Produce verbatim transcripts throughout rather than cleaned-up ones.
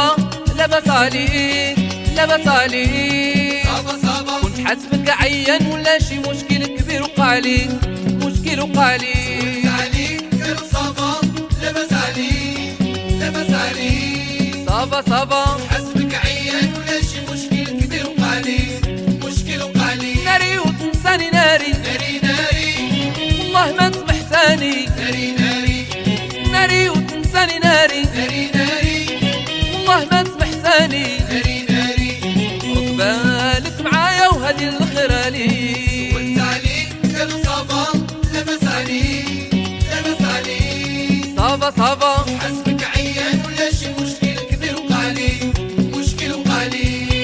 صافا لاباس عليك لاباس عليك صافا صافا كنت حاسبك عيان ولا شي مشكل كبير وقع ليك مشكل وقع ليك عليك غير صافا لاباس عليك لاباس عليك صافا صافا حاسبك عيان ولا شي مشكل كبير وقع ليك مشكل وقع ليك ناري وتنساني ناري ناري ناري والله ما سمح ثاني ناري ناري ناري وتنساني ناري ناري ناري والله ما سمح ثاني ناري ناري عقبالك معايا وهدي الخير ليك وانت عليك غير صافا لاباس عليك لاباس عليك صافا صافا حاسبك عيان ولا شي مشكل كبير وقع ليك مشكل وقع ليك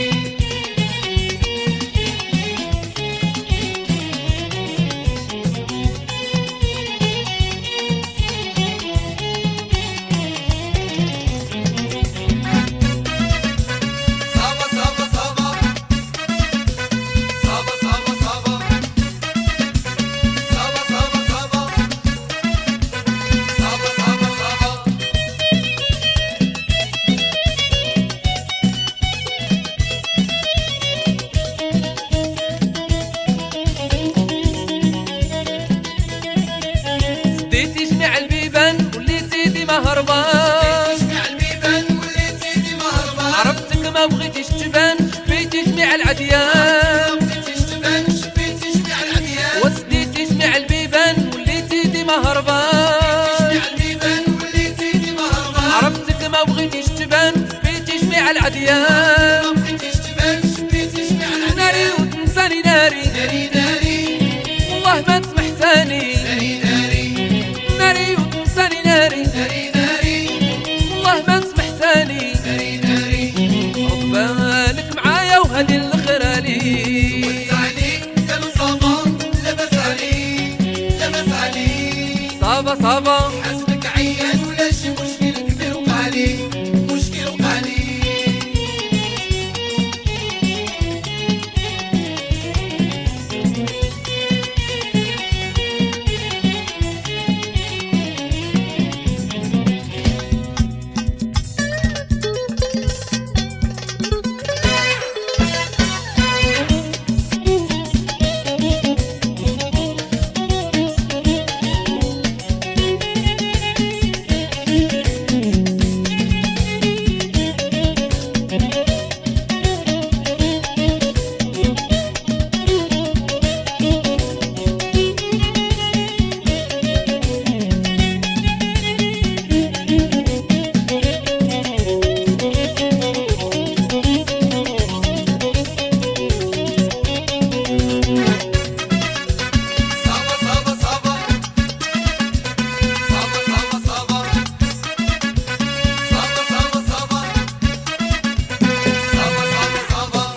صافا صافا صافا صافا صافا صافا صافا صافا صافا صافا صافا صافا سديتي جميع البيبان وليتي ديما هربان جميع البيبان وليتي ديما هربان عرفتك ما بغيتيش تبان شفيتي جميع العديان بغيتيش تبان شفيتي جميع العديان وسديتي جميع البيبان وليتي ديما هربان جميع البيبان وليتي ديما هربان عرفتك ما بغيتيش تبان شفيتي جميع العديان ما بغيتيش تبان شفيتي جميع العديان ناري وتنساني ناري ناري ناري والله ما تسمح ثاني ناري ناري ناري وتنساني ناري ناري ناري والله ما تسمح ثاني ناري ناري عقبالك معايا وهدي الخير ليك وانت عليك كان صافا لاباس عليك لاباس عليك صافا صافا حاسبك عيان ولا شي مشكل كبير وقع ليك مشكل وقع ليك صافا صافا صافا صافا صافا صافا صافا صافا صافا صافا صافا صافا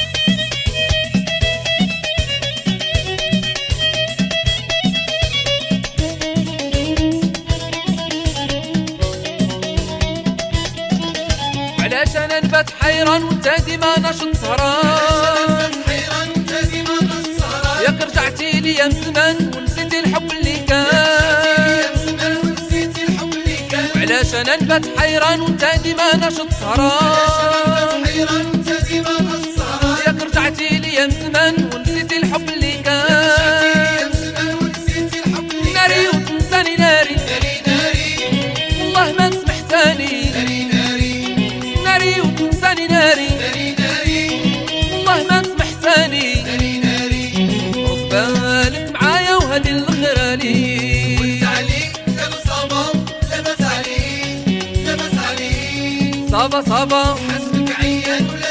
علاش انا نبات حيران وانت ديما ناشط سهران حيران وانت ديما نسهران ياك رجعتي لي يا زمان ونسيتي الحب اللي يا كان زمان ونسيتي الحب اللي كان علاش انا نبات حيران وانت ديما ناشط سهران حيران وانت ديما نسهران ياك رجعتي لي يا زمان ونسيتي الحب اللي يا كان زمان ونسيتي الحب اللي ناري كان وتنساني ناري ناري ناري والله ما سمح ثاني ناري ناري ناري وتنساني ناري ناري ناري والله ما سمح ثاني ناري ناري عقبالك معايا وهدي الخير ليك وانت عليك كان صافا لاباس عليك لاباس عليك صافا صافا حاسبك عيان ولا